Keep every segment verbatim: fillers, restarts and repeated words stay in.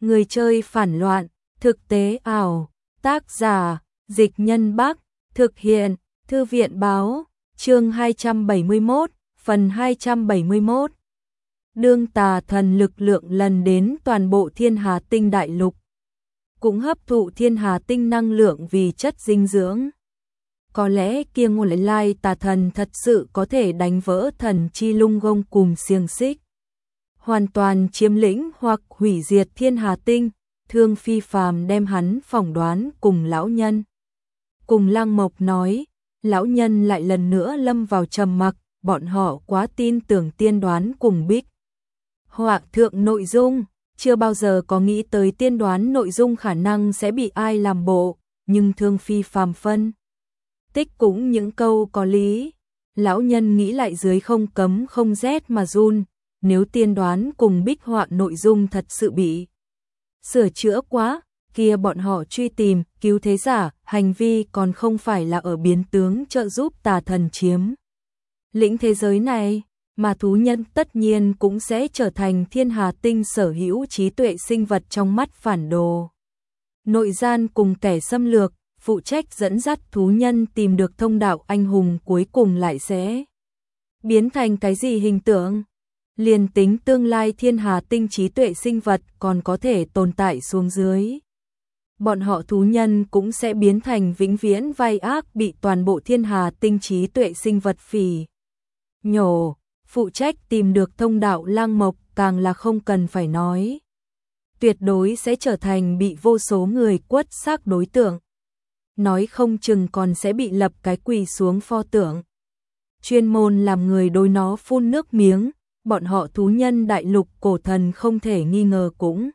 Người chơi phản loạn, thực tế ảo, tác giả, Dịch Nhân Bắc, thực hiện, Thư viện báo, chương hai trăm bảy mươi mốt, phần hai trăm bảy mươi mốt. Đương tà thần lực lượng lần đến toàn bộ Thiên Hà Tinh đại lục, cũng hấp thụ Thiên Hà Tinh năng lượng vì chất dinh dưỡng. Có lẽ kia ngôi lại lai tà thần thật sự có thể đánh vỡ thần chi lung gông cùng xiềng xích, hoàn toàn chiếm lĩnh hoặc hủy diệt Thiên Hà Tinh. Thương Phi Phàm đem hắn phỏng đoán cùng lão nhân. Cùng Lăng Mộc nói, lão nhân lại lần nữa lâm vào trầm mặc, bọn họ quá tin tưởng tiên đoán cùng Bích Họa thượng nội dung, chưa bao giờ có nghĩ tới tiên đoán nội dung khả năng sẽ bị ai làm bộ, nhưng Thương Phi Phàm phân tích cũng những câu có lý. Lão nhân nghĩ lại dưới không cấm không rét mà run, nếu tiên đoán cùng Bích Họa nội dung thật sự bị sửa chữa quá, kia bọn họ truy tìm, cứu thế giả, hành vi còn không phải là ở biến tướng trợ giúp tà thần chiếm lĩnh thế giới này, mà thú nhân tất nhiên cũng sẽ trở thành Thiên Hà Tinh sở hữu trí tuệ sinh vật trong mắt phản đồ. Nội gian cùng kẻ xâm lược, phụ trách dẫn dắt thú nhân tìm được thông đạo anh hùng cuối cùng lại sẽ biến thành cái gì hình tượng? Liền tính tương lai Thiên Hà Tinh trí tuệ sinh vật còn có thể tồn tại xuống dưới, bọn họ thú nhân cũng sẽ biến thành vĩnh viễn vai ác bị toàn bộ Thiên Hà Tinh trí tuệ sinh vật phỉ nhổ. Phụ trách tìm được thông đạo Lăng Mộc càng là không cần phải nói, tuyệt đối sẽ trở thành bị vô số người quất xác đối tượng, nói không chừng còn sẽ bị lập cái quỳ xuống pho tượng, chuyên môn làm người đối nó phun nước miếng. Bọn họ thú nhân đại lục cổ thần không thể nghi ngờ cũng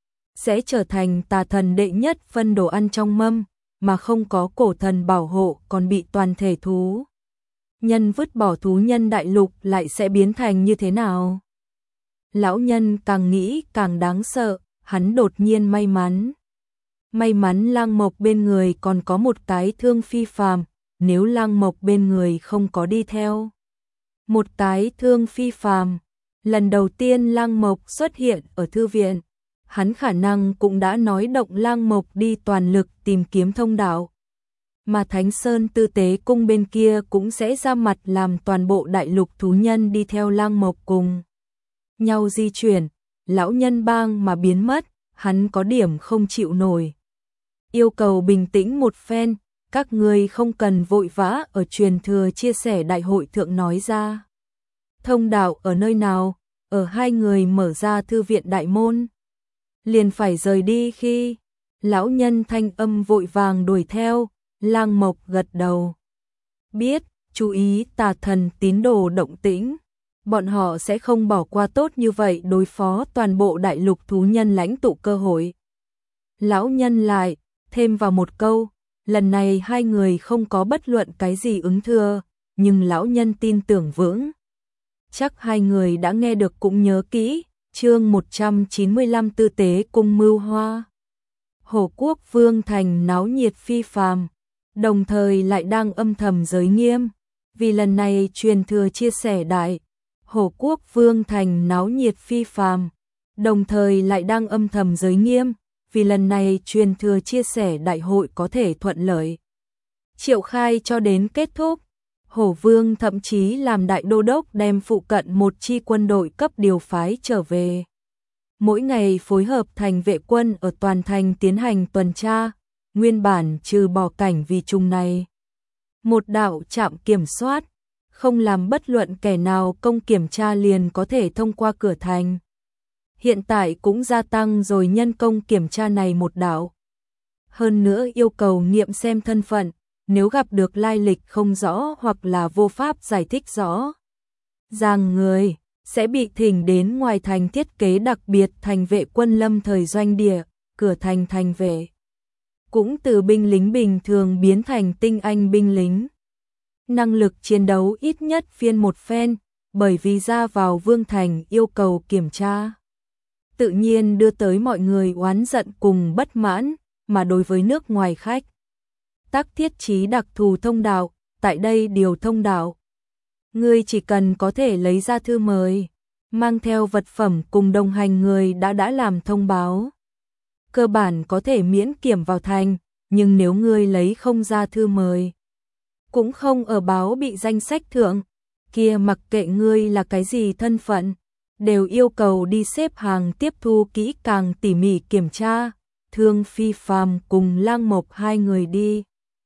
sẽ trở thành tà thần đệ nhất phân đồ ăn trong mâm, mà không có cổ thần bảo hộ còn bị toàn thể thú nhân vứt bỏ. Thú nhân đại lục lại sẽ biến thành như thế nào? Lão nhân càng nghĩ càng đáng sợ, hắn đột nhiên may mắn. May mắn Lăng Mộc bên người còn có một cái Thương Phi Phàm, nếu Lăng Mộc bên người không có đi theo một cái Thương Phi Phàm, lần đầu tiên Lăng Mộc xuất hiện ở thư viện, hắn khả năng cũng đã nói động Lăng Mộc đi toàn lực tìm kiếm thông đạo, mà Thánh Sơn Tư Tế Cung bên kia cũng sẽ ra mặt làm toàn bộ đại lục thú nhân đi theo Lăng Mộc cùng nhau di chuyển. Lão nhân bang mà biến mất, hắn có điểm không chịu nổi, yêu cầu bình tĩnh một phen. Các ngươi không cần vội vã ở truyền thừa chia sẻ đại hội thượng nói ra thông đạo ở nơi nào. Ở hai người mở ra thư viện đại môn, liền phải rời đi khi lão nhân thanh âm vội vàng đuổi theo. Lăng Mộc gật đầu, biết, chú ý tà thần tín đồ động tĩnh, bọn họ sẽ không bỏ qua tốt như vậy đối phó toàn bộ đại lục thú nhân lãnh tụ cơ hội. Lão nhân lại thêm vào một câu, lần này hai người không có bất luận cái gì ứng thừa, nhưng lão nhân tin tưởng vững chắc hai người đã nghe được cũng nhớ kỹ. Chương một trăm chín mươi lăm Tư Tế Cung mưu hoa. Hổ Quốc Vương thành náo nhiệt phi phàm, đồng thời lại đang âm thầm giới nghiêm, vì lần này truyền thừa chia sẻ đại. Hổ Quốc Vương thành náo nhiệt phi phàm, đồng thời lại đang âm thầm giới nghiêm, vì lần này truyền thừa chia sẻ đại hội có thể thuận lợi triệu khai cho đến kết thúc. Hổ Vương thậm chí làm đại đô đốc đem phụ cận một chi quân đội cấp điều phái trở về, mỗi ngày phối hợp thành vệ quân ở toàn thành tiến hành tuần tra. Nguyên bản trừ bỏ cảnh vì trùng này một đạo trạm kiểm soát, không làm bất luận kẻ nào công kiểm tra liền có thể thông qua cửa thành, hiện tại cũng gia tăng rồi nhân công kiểm tra này một đạo. Hơn nữa yêu cầu nghiệm xem thân phận, nếu gặp được lai lịch không rõ hoặc là vô pháp giải thích rõ ràng người, sẽ bị thỉnh đến ngoài thành thiết kế đặc biệt thành vệ quân lâm thời doanh địa. Cửa thành thành vệ cũng từ binh lính bình thường biến thành tinh anh binh lính, năng lực chiến đấu ít nhất phiên một phen, bởi vì ra vào vương thành yêu cầu kiểm tra, tự nhiên đưa tới mọi người oán giận cùng bất mãn. Mà đối với nước ngoài khách, tác thiết trí đặc thù thông đạo, tại đây điều thông đạo, ngươi chỉ cần có thể lấy ra thư mời, mang theo vật phẩm cùng đồng hành người đã đã làm thông báo, cơ bản có thể miễn kiểm vào thành, nhưng nếu ngươi lấy không ra thư mời, cũng không ở báo bị danh sách thượng, kia mặc kệ ngươi là cái gì thân phận, đều yêu cầu đi xếp hàng tiếp thu kỹ càng tỉ mỉ kiểm tra. Thương Phi Phàm cùng Lang Mộc hai người đi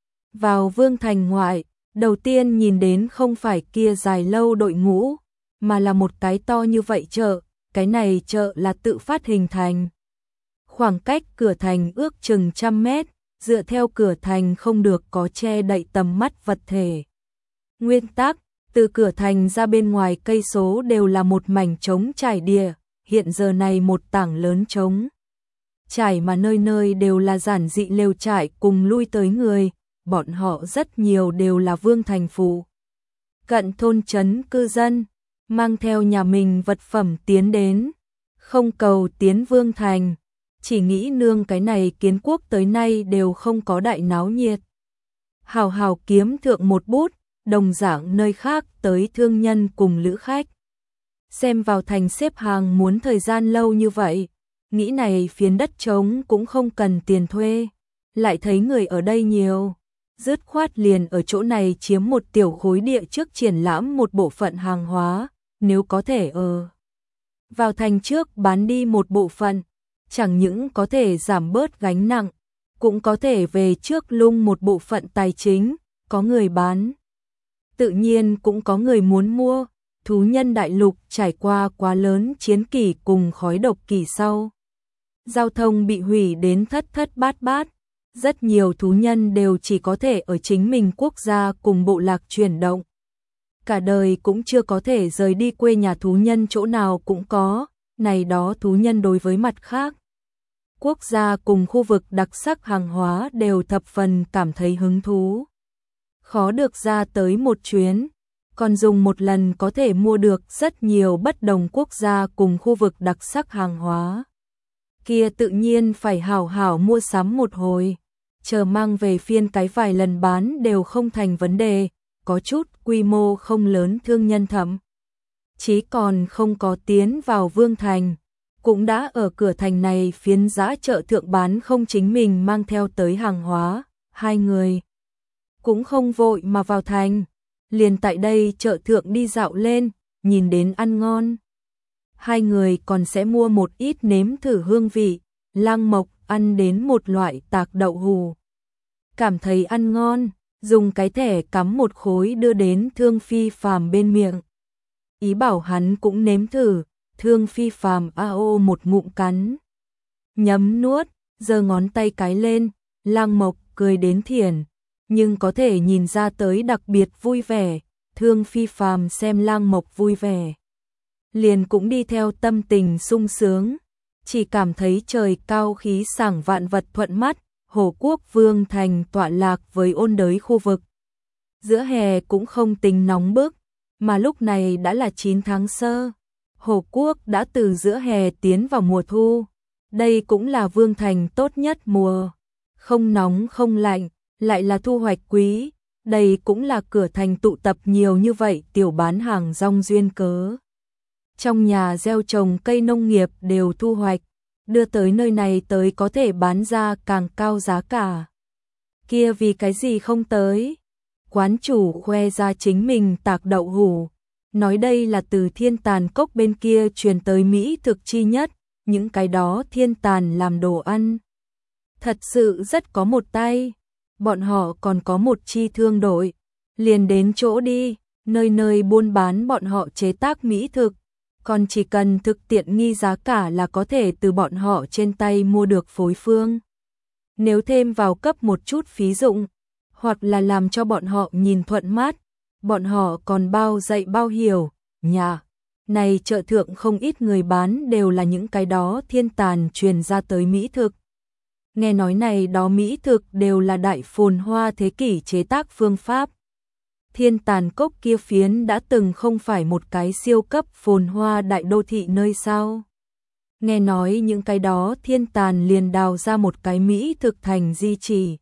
vào Vương Thành ngoại, đầu tiên nhìn đến không phải kia dài lâu đội ngũ, mà là một cái to như vậy chợ, cái này chợ là tự phát hình thành. Khoảng cách cửa thành ước chừng trăm mét, dựa theo cửa thành không được có che đậy tầm mắt vật thể. Nguyên tắc, từ cửa thành ra bên ngoài cây số đều là một mảnh trống trải địa, hiện giờ này một tảng lớn trống trải mà nơi nơi đều là giản dị lều trại cùng lui tới người, bọn họ rất nhiều đều là Vương Thành phụ cận thôn trấn cư dân, mang theo nhà mình vật phẩm tiến đến, không cầu tiến Vương Thành, chỉ nghĩ nương cái này kiến quốc tới nay đều không có đại náo nhiệt. Hào hào kiếm thượng một bút, đồng dạng nơi khác tới thương nhân cùng lữ khách. Xem vào thành xếp hàng muốn thời gian lâu như vậy, nghĩ này phiến đất trống cũng không cần tiền thuê, lại thấy người ở đây nhiều, dứt khoát liền ở chỗ này chiếm một tiểu khối địa trước triển lãm một bộ phận hàng hóa, nếu có thể ở vào thành trước bán đi một bộ phận, chẳng những có thể giảm bớt gánh nặng, cũng có thể về trước lung một bộ phận tài chính, có người bán. Tự nhiên cũng có người muốn mua, thú nhân đại lục trải qua quá lớn chiến kỷ cùng khói độc kỷ sau. Giao thông bị hủy đến thất thất bát bát, rất nhiều thú nhân đều chỉ có thể ở chính mình quốc gia cùng bộ lạc chuyển động. Cả đời cũng chưa có thể rời đi quê nhà thú nhân chỗ nào cũng có, này đó thú nhân đối với mặt khác. Quốc gia cùng khu vực đặc sắc hàng hóa đều thập phần cảm thấy hứng thú. Khó được ra tới một chuyến, còn dùng một lần có thể mua được rất nhiều bất đồng quốc gia cùng khu vực đặc sắc hàng hóa. Kia tự nhiên phải hảo hảo mua sắm một hồi, chờ mang về phiên cái vài lần bán đều không thành vấn đề, có chút quy mô không lớn thương nhân thậm chí còn không có tiến vào Vương Thành, cũng đã ở cửa thành này phiến giá chợ thượng bán không chính mình mang theo tới hàng hóa, hai người cũng không vội mà vào thành, liền tại đây chợ thượng đi dạo lên, nhìn đến ăn ngon. Hai người còn sẽ mua một ít nếm thử hương vị, Lang Mộc ăn đến một loại tạc đậu hù. Cảm thấy ăn ngon, dùng cái thẻ cắm một khối đưa đến Thương Phi Phàm bên miệng. Ý bảo hắn cũng nếm thử, Thương Phi Phàm a ô một ngụm cắn. Nhấm nuốt, giơ ngón tay cái lên, Lang Mộc cười đến thiển, nhưng có thể nhìn ra tới đặc biệt vui vẻ, Thương Phi Phàm xem Lang Mộc vui vẻ. Liền cũng đi theo tâm tình sung sướng, chỉ cảm thấy trời cao khí sảng vạn vật thuận mắt, Hồ Quốc Vương Thành tọa lạc với ôn đới khu vực. Giữa hè cũng không tính nóng bức, mà lúc này đã là chín tháng sơ. Hồ Quốc đã từ giữa hè tiến vào mùa thu, đây cũng là Vương Thành tốt nhất mùa. Không nóng không lạnh, lại là thu hoạch quý, đây cũng là cửa thành tụ tập nhiều như vậy tiểu bán hàng rong duyên cớ. Trong nhà gieo trồng cây nông nghiệp đều thu hoạch, đưa tới nơi này tới có thể bán ra càng cao giá cả. Kia vì cái gì không tới? Quán chủ khoe ra chính mình tạc đậu hủ, nói đây là từ Thiên Tàn Cốc bên kia truyền tới Mỹ thực chi nhất, những cái đó Thiên Tàn làm đồ ăn. Thật sự rất có một tay, bọn họ còn có một chi thương đội, liền đến chỗ đi, nơi nơi buôn bán bọn họ chế tác mỹ thực. Còn chỉ cần thực tiện nghi giá cả là có thể từ bọn họ trên tay mua được phối phương. Nếu thêm vào cấp một chút phí dụng, hoặc là làm cho bọn họ nhìn thuận mắt, bọn họ còn bao dạy bao hiểu, nhà. Này chợ thượng không ít người bán đều là những cái đó Thiên Tàn truyền ra tới mỹ thực. Nghe nói này đó mỹ thực đều là đại phồn hoa thế kỷ chế tác phương pháp. Thiên Tàn Cốc kia phiến đã từng không phải một cái siêu cấp phồn hoa đại đô thị nơi sao. Nghe nói những cái đó Thiên Tàn liền đào ra một cái mỹ thực thành di chỉ.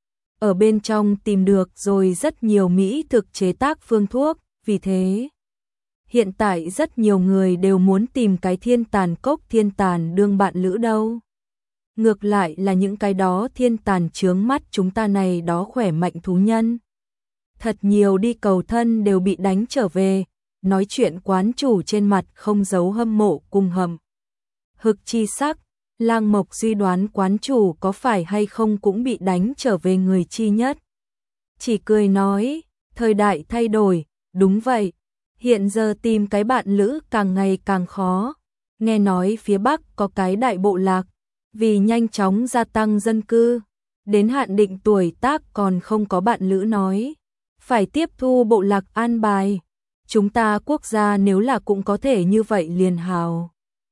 Ở bên trong tìm được rồi rất nhiều mỹ thực chế tác phương thuốc, vì thế hiện tại rất nhiều người đều muốn tìm cái Thiên Tàn Cốc Thiên Tàn đương bạn lữ đâu. ngược lại là những cái đó thiên tàn chướng mắt chúng ta này đó khỏe mạnh thú nhân. Thật nhiều đi cầu thân đều bị đánh trở về, nói chuyện quán chủ trên mặt không giấu hâm mộ cùng hầm. Hực chi sắc, Lang Mộc suy đoán quán chủ có phải hay không cũng bị đánh trở về người chi nhất. Chỉ cười nói, thời đại thay đổi, đúng vậy, hiện giờ tìm cái bạn lữ càng ngày càng khó. Nghe nói phía Bắc có cái đại bộ lạc, vì nhanh chóng gia tăng dân cư, đến hạn định tuổi tác còn không có bạn lữ nói, phải tiếp thu bộ lạc an bài. Chúng ta quốc gia nếu là cũng có thể như vậy liền hào.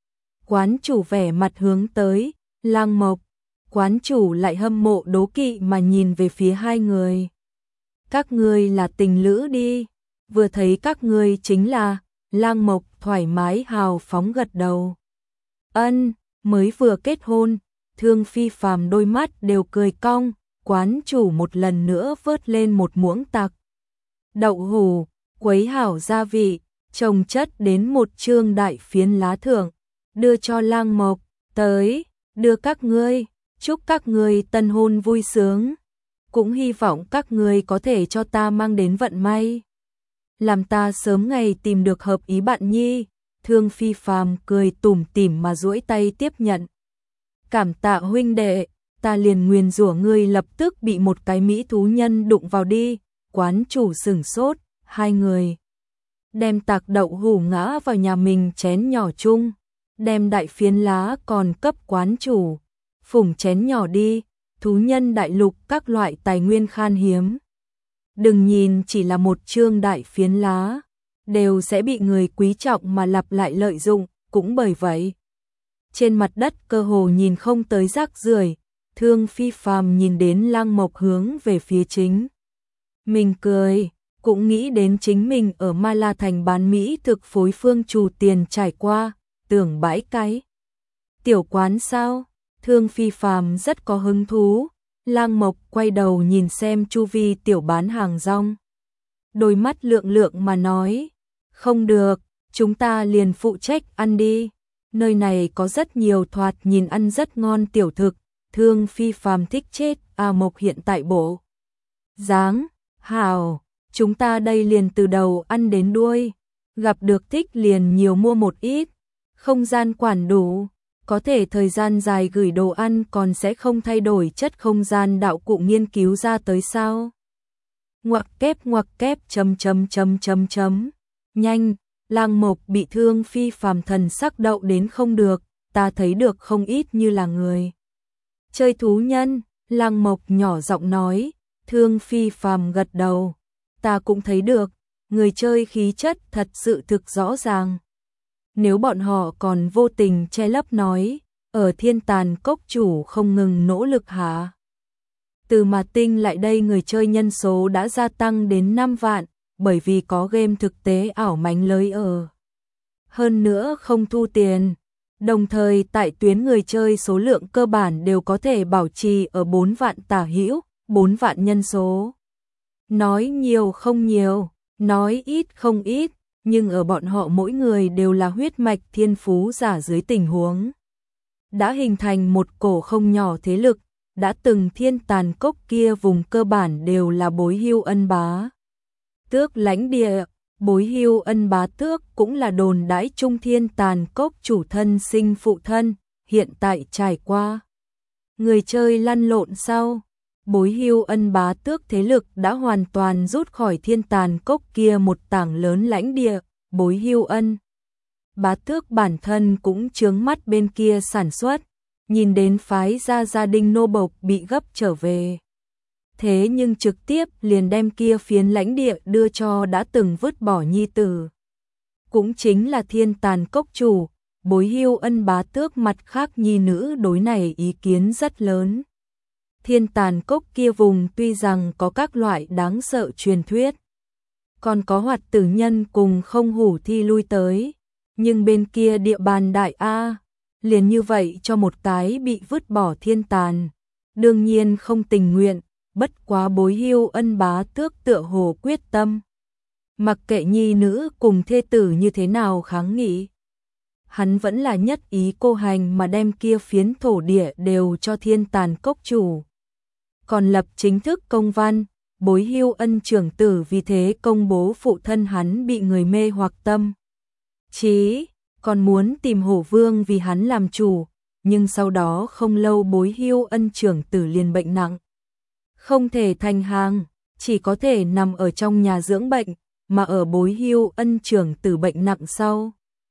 Quán chủ vẻ mặt hướng tới, Lang Mộc, quán chủ lại hâm mộ đố kỵ mà nhìn về phía hai người. Các ngươi là tình lữ đi, vừa thấy các ngươi chính là, Lang Mộc thoải mái hào phóng gật đầu. Ân, mới vừa kết hôn, Thương Phi Phàm đôi mắt đều cười cong, quán chủ một lần nữa vớt lên một muỗng tặc. Đậu hủ, quấy hảo gia vị, trồng chất đến một trương đại phiến lá thưởng, đưa cho Lang Mộc, tới, đưa các ngươi, chúc các ngươi tân hôn vui sướng, cũng hy vọng các ngươi có thể cho ta mang đến vận may. Làm ta sớm ngày tìm được hợp ý bạn nhi. Thương Phi Phàm cười tủm tỉm mà duỗi tay tiếp nhận. Cảm tạ huynh đệ, ta liền nguyền rủa ngươi lập tức bị một cái mỹ thú nhân đụng vào đi. Quán chủ sửng sốt, hai người đem tạc đậu hủ ngã vào nhà mình chén nhỏ chung, đem đại phiến lá còn cấp quán chủ, phủng chén nhỏ đi, thú nhân đại lục các loại tài nguyên khan hiếm. Đừng nhìn chỉ là một chương đại phiến lá, đều sẽ bị người quý trọng mà lặp lại lợi dụng, cũng bởi vậy. Trên mặt đất cơ hồ nhìn không tới rác rưởi, Thương Phi Phàm nhìn đến Lang Mộc hướng về phía chính. Mình cười, cũng nghĩ đến chính mình ở Ma La Thành bán mỹ thực phối phương trù tiền trải qua, tưởng bãi cái. Tiểu quán sao? Thương Phi Phàm rất có hứng thú. Lang Mộc quay đầu nhìn xem chu vi tiểu bán hàng rong. Đôi mắt lượng lượng mà nói, không được, chúng ta liền phụ trách ăn đi. Nơi này có rất nhiều thoạt nhìn ăn rất ngon tiểu thực, Thương Phi Phàm thích chết, A Mộc hiện tại bộ. Dáng, hào, chúng ta đây liền từ đầu ăn đến đuôi, gặp được thích liền nhiều mua một ít, không gian quản đủ. Có thể thời gian dài gửi đồ ăn còn sẽ không thay đổi chất không gian đạo cụ nghiên cứu ra tới sao? Ngoặc kép ngoặc kép chấm chấm chấm chấm chấm. Nhanh, Lang Mộc bị Thương Phi Phàm thần sắc đậu đến không được, ta thấy được không ít như là người. Chơi thú nhân, Lang Mộc nhỏ giọng nói, Thương Phi Phàm gật đầu. Ta cũng thấy được, người chơi khí chất thật sự thực rõ ràng. Nếu bọn họ còn vô tình che lấp nói, ở Thiên Tàn Cốc chủ không ngừng nỗ lực hả? Từ mà tinh lại đây người chơi nhân số đã gia tăng đến năm vạn, bởi vì có game thực tế ảo mánh lới ở. Hơn nữa không thu tiền, đồng thời tại tuyến người chơi số lượng cơ bản đều có thể bảo trì ở bốn vạn tả hữu, bốn vạn nhân số. Nói nhiều không nhiều, nói ít không ít. Nhưng ở bọn họ mỗi người đều là huyết mạch thiên phú giả dưới tình huống. Đã hình thành một cổ không nhỏ thế lực, đã từng Thiên Tàn Cốc kia vùng cơ bản đều là Bối Hưu Ân Bá Tước lãnh địa, Bối Hưu Ân Bá Tước cũng là đồn đãi trung Thiên Tàn Cốc chủ thân sinh phụ thân, hiện tại trải qua. Người chơi lăn lộn sau, Bối Hưu Ân Bá Tước thế lực đã hoàn toàn rút khỏi Thiên Tàn Cốc kia một tảng lớn lãnh địa, Bối Hưu Ân Bá Tước bản thân cũng chướng mắt bên kia sản xuất, nhìn đến phái gia gia đình nô bộc bị gấp trở về. Thế nhưng trực tiếp liền đem kia phiến lãnh địa đưa cho đã từng vứt bỏ nhi tử. Cũng chính là Thiên Tàn Cốc chủ, Bối Hưu Ân Bá Tước mặt khác nhi nữ đối này ý kiến rất lớn. Thiên Tàn Cốc kia vùng tuy rằng có các loại đáng sợ truyền thuyết, còn có hoạt tử nhân cùng không hủ thi lui tới, nhưng bên kia địa bàn đại A, liền như vậy cho một cái bị vứt bỏ thiên tàn, đương nhiên không tình nguyện, bất quá Bối Hưu Ân Bá Tước tựa hồ quyết tâm. Mặc kệ nhi nữ cùng thê tử như thế nào kháng nghị, hắn vẫn là nhất ý cô hành mà đem kia phiến thổ địa đều cho Thiên Tàn Cốc chủ. Còn lập chính thức công văn, bối Hưu Ân trưởng tử vì thế công bố phụ thân hắn bị người mê hoặc tâm trí, còn muốn tìm Hổ Vương vì hắn làm chủ, nhưng sau đó không lâu bối Hưu Ân trưởng tử liền bệnh nặng. Không thể thành hàng, chỉ có thể nằm ở trong nhà dưỡng bệnh, mà ở bối Hưu Ân trưởng tử bệnh nặng sau.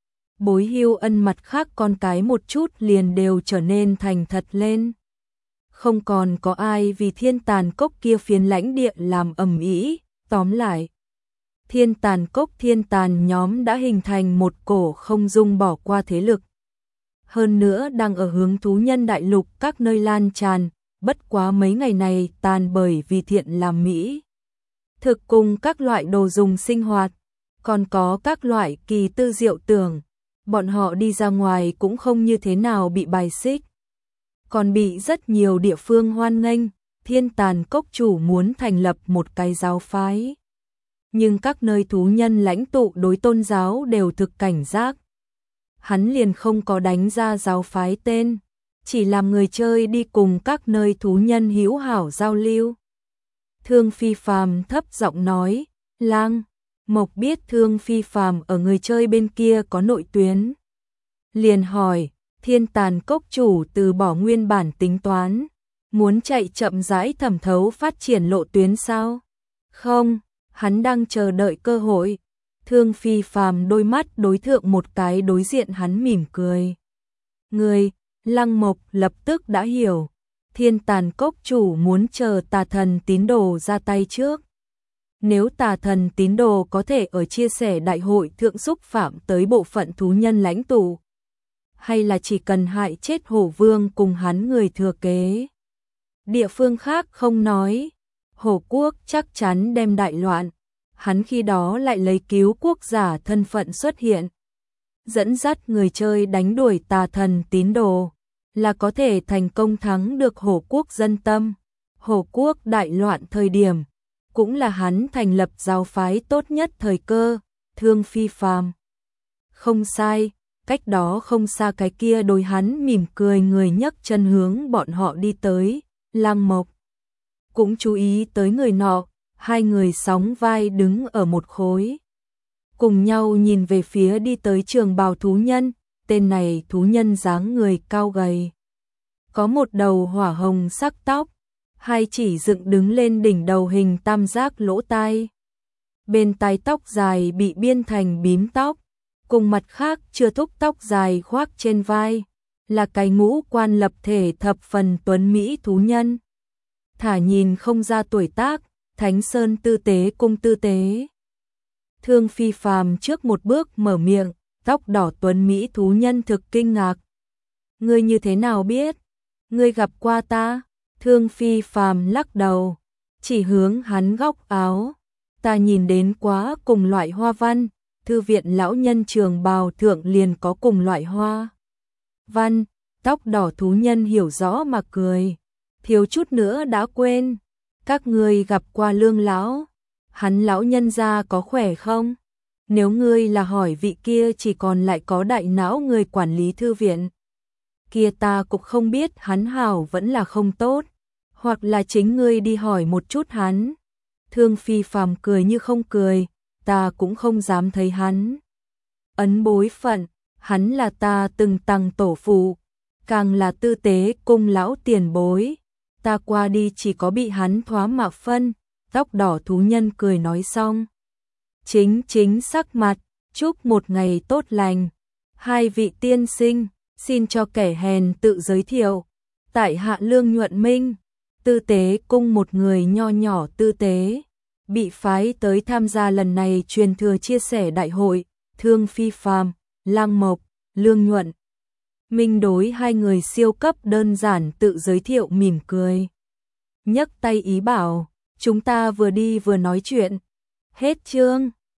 Bối Hưu Ân mặt khác con cái một chút liền đều trở nên thành thật lên. Không còn có ai vì Thiên Tàn Cốc kia phiến lãnh địa làm ầm ĩ, tóm lại. Thiên Tàn Cốc Thiên Tàn nhóm đã hình thành một cổ không dung bỏ qua thế lực. Hơn nữa đang ở hướng thú nhân đại lục các nơi lan tràn, bất quá mấy ngày này tàn bởi vì thiện làm mỹ. Thực cùng các loại đồ dùng sinh hoạt, còn có các loại kỳ tư diệu tưởng, bọn họ đi ra ngoài cũng không như thế nào bị bài xích. Còn bị rất nhiều địa phương hoan nghênh, Thiên Tàn Cốc chủ muốn thành lập một cái giáo phái. Nhưng các nơi thú nhân lãnh tụ đối tôn giáo đều thực cảnh giác. Hắn liền không có đánh ra giáo phái tên, chỉ làm người chơi đi cùng các nơi thú nhân hữu hảo giao lưu. Thương Phi Phàm thấp giọng nói, Lang Mộc biết Thương Phi Phàm ở người chơi bên kia có nội tuyến. Liền hỏi, Thiên Tàn Cốc chủ từ bỏ nguyên bản tính toán, muốn chạy chậm rãi thẩm thấu phát triển lộ tuyến sao? Không, hắn đang chờ đợi cơ hội. Thương Phi Phàm đôi mắt đối thượng một cái đối diện hắn mỉm cười. Người, Lăng Mộc lập tức đã hiểu, Thiên Tàn Cốc chủ muốn chờ tà thần tín đồ ra tay trước. Nếu tà thần tín đồ có thể ở chia sẻ đại hội thượng xúc phạm tới bộ phận thú nhân lãnh tụ, hay là chỉ cần hại chết Hổ Vương cùng hắn người thừa kế. Địa phương khác không nói, Hổ Quốc chắc chắn đem đại loạn, hắn khi đó lại lấy cứu quốc giả thân phận xuất hiện. Dẫn dắt người chơi đánh đuổi tà thần tín đồ, là có thể thành công thắng được Hổ Quốc dân tâm. Hổ Quốc đại loạn thời điểm, cũng là hắn thành lập giáo phái tốt nhất thời cơ, Thương Phi Phàm. Không sai, cách đó không xa cái kia đối hắn mỉm cười người nhấc chân hướng bọn họ đi tới, Lăng Mộc cũng chú ý tới người nọ, hai người sóng vai đứng ở một khối. Cùng nhau nhìn về phía đi tới trường bào thú nhân, tên này thú nhân dáng người cao gầy. Có một đầu hỏa hồng sắc tóc, hai chỉ dựng đứng lên đỉnh đầu hình tam giác lỗ tai. Bên tai tóc dài bị biên thành bím tóc, cùng mặt khác chưa thúc tóc dài khoác trên vai, là cái ngũ quan lập thể thập phần tuấn mỹ thú nhân. Thả nhìn không ra tuổi tác, Thánh Sơn tư tế cung tư tế. Thương Phi Phàm trước một bước mở miệng, tóc đỏ tuấn mỹ thú nhân thực kinh ngạc. Ngươi như thế nào biết? Ngươi gặp qua ta? Thương Phi Phàm lắc đầu, chỉ hướng hắn góc áo. Ta nhìn đến quá cùng loại hoa văn, thư viện lão nhân trường bào thượng liền có cùng loại hoa văn. Tóc đỏ thú nhân hiểu rõ mà cười, thiếu chút nữa đã quên. Các ngươi gặp qua Lương lão? Hắn lão nhân gia có khỏe không? Nếu ngươi là hỏi vị kia chỉ còn lại có đại não người quản lý thư viện, kia ta cũng không biết hắn hảo vẫn là không tốt, hoặc là chính ngươi đi hỏi một chút hắn. Thương Phi Phàm cười như không cười, ta cũng không dám thấy hắn. Ấn bối phận, hắn là ta từng tăng tổ phụ, càng là tư tế cung lão tiền bối. Ta qua đi chỉ có bị hắn thoá mạ phân. Tóc đỏ thú nhân cười nói xong, chính chính sắc mặt, chúc một ngày tốt lành. Hai vị tiên sinh, xin cho kẻ hèn tự giới thiệu. Tại hạ Lương Nhuận Minh, tư tế cung một người nho nhỏ tư tế, bị phái tới tham gia lần này truyền thừa chia sẻ đại hội. Thương Phi Phàm, Lăng Mộc, Lương Nhuận Minh đối hai người siêu cấp đơn giản tự giới thiệu mỉm cười, nhấc tay ý bảo, chúng ta vừa đi vừa nói chuyện. Hết chương.